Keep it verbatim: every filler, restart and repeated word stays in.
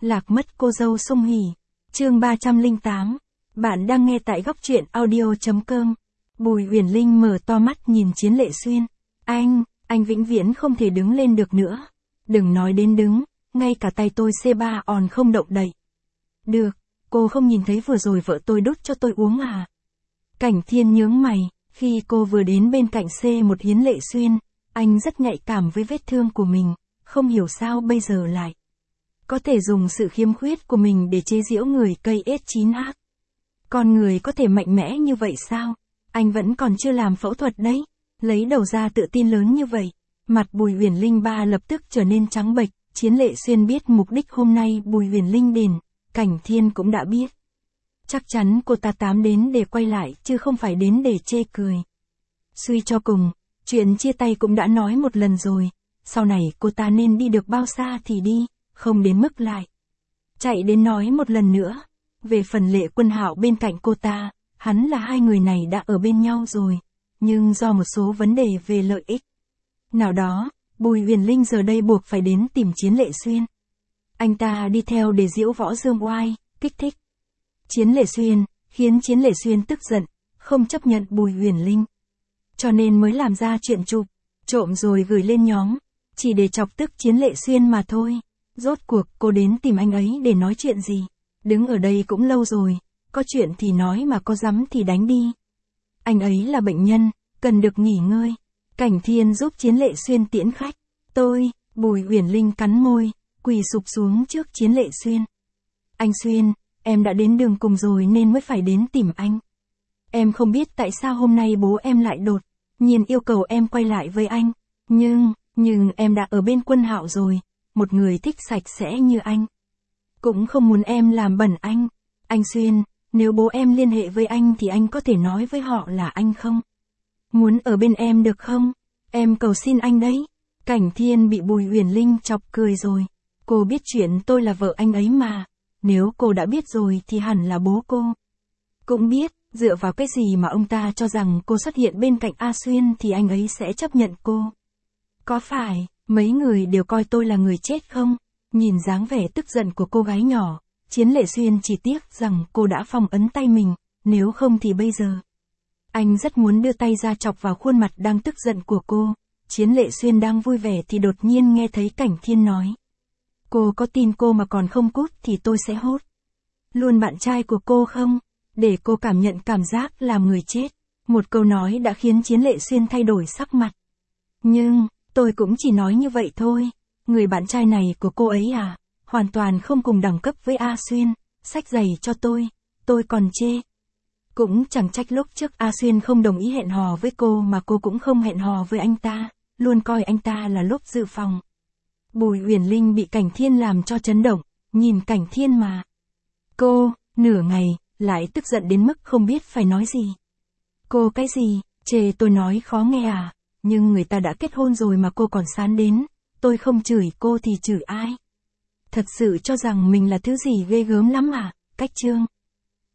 Lạc mất cô dâu Song Hỷ. Chương ba trăm lẻ tám. Bạn đang nghe tại góc truyện audio chấm com. Bùi Uyển Linh mở to mắt nhìn Chiến Lệ Xuyên. Anh, anh vĩnh viễn không thể đứng lên được nữa. Đừng nói đến đứng, ngay cả tay tôi xê ba on không động đậy. Được, cô không nhìn thấy vừa rồi vợ tôi đút cho tôi uống à? Cảnh Thiên nhướng mày, khi cô vừa đến bên cạnh C một Hiến Lệ Xuyên, anh rất nhạy cảm với vết thương của mình, không hiểu sao bây giờ lại có thể dùng sự khiếm khuyết của mình để chế giễu người cây S chín H. Con người có thể mạnh mẽ như vậy sao? Anh vẫn còn chưa làm phẫu thuật đấy. Lấy đầu ra tự tin lớn như vậy. Mặt Bùi Uyển Linh ba lập tức trở nên trắng bệch. Chiến Lệ Xuyên biết mục đích hôm nay Bùi Uyển Linh đến, Cảnh Thiên cũng đã biết. Chắc chắn cô ta tám đến để quay lại chứ không phải đến để chê cười. Suy cho cùng, chuyện chia tay cũng đã nói một lần rồi. Sau này cô ta nên đi được bao xa thì đi, không đến mức lại chạy đến nói một lần nữa. Về phần Lệ Quân Hạo bên cạnh cô ta, hắn là hai người này đã ở bên nhau rồi, nhưng do một số vấn đề về lợi ích nào đó, Bùi Uyển Linh giờ đây buộc phải đến tìm Chiến Lệ Xuyên. Anh ta đi theo để giễu võ dương oai, kích thích Chiến Lệ Xuyên, khiến Chiến Lệ Xuyên tức giận, không chấp nhận Bùi Uyển Linh. Cho nên mới làm ra chuyện chụp, trộm rồi gửi lên nhóm, chỉ để chọc tức Chiến Lệ Xuyên mà thôi. Rốt cuộc cô đến tìm anh ấy để nói chuyện gì? Đứng ở đây cũng lâu rồi, có chuyện thì nói mà có dám thì đánh đi. Anh ấy là bệnh nhân, cần được nghỉ ngơi. Cảnh Thiên giúp Chiến Lệ Xuyên tiễn khách. Tôi, Bùi Uyển Linh cắn môi, quỳ sụp xuống trước Chiến Lệ Xuyên. Anh Xuyên, em đã đến đường cùng rồi nên mới phải đến tìm anh. Em không biết tại sao hôm nay bố em lại đột nhiên yêu cầu em quay lại với anh. Nhưng, nhưng em đã ở bên Quân Hạo rồi, một người thích sạch sẽ như anh. Cũng không muốn em làm bẩn anh. Anh Xuyên, nếu bố em liên hệ với anh thì anh có thể nói với họ là anh không muốn ở bên em được không? Em cầu xin anh đấy. Cảnh Thiên bị Bùi Uyển Linh chọc cười rồi. Cô biết chuyện tôi là vợ anh ấy mà. Nếu cô đã biết rồi thì hẳn là bố cô cũng biết. Dựa vào cái gì mà ông ta cho rằng cô xuất hiện bên cạnh A Xuyên thì anh ấy sẽ chấp nhận cô? Có phải mấy người đều coi tôi là người chết không? Nhìn dáng vẻ tức giận của cô gái nhỏ, Chiến Lệ Xuyên chỉ tiếc rằng cô đã phong ấn tay mình, nếu không thì bây giờ anh rất muốn đưa tay ra chọc vào khuôn mặt đang tức giận của cô. Chiến Lệ Xuyên đang vui vẻ thì đột nhiên nghe thấy Cảnh Thiên nói. Cô có tin cô mà còn không cút thì tôi sẽ hốt luôn bạn trai của cô không? Để cô cảm nhận cảm giác làm người chết. Một câu nói đã khiến Chiến Lệ Xuyên thay đổi sắc mặt. Nhưng, tôi cũng chỉ nói như vậy thôi. Người bạn trai này của cô ấy à, hoàn toàn không cùng đẳng cấp với A Xuyên, xách giày cho tôi, tôi còn chê. Cũng chẳng trách lúc trước A Xuyên không đồng ý hẹn hò với cô mà cô cũng không hẹn hò với anh ta, luôn coi anh ta là lúc dự phòng. Bùi Uyển Linh bị Cảnh Thiên làm cho chấn động, nhìn Cảnh Thiên mà. Cô, nửa ngày, lại tức giận đến mức không biết phải nói gì. Cô cái gì, chê tôi nói khó nghe à, nhưng người ta đã kết hôn rồi mà cô còn sán đến. Tôi không chửi cô thì chửi ai? Thật sự cho rằng mình là thứ gì ghê gớm lắm à? Cách chương.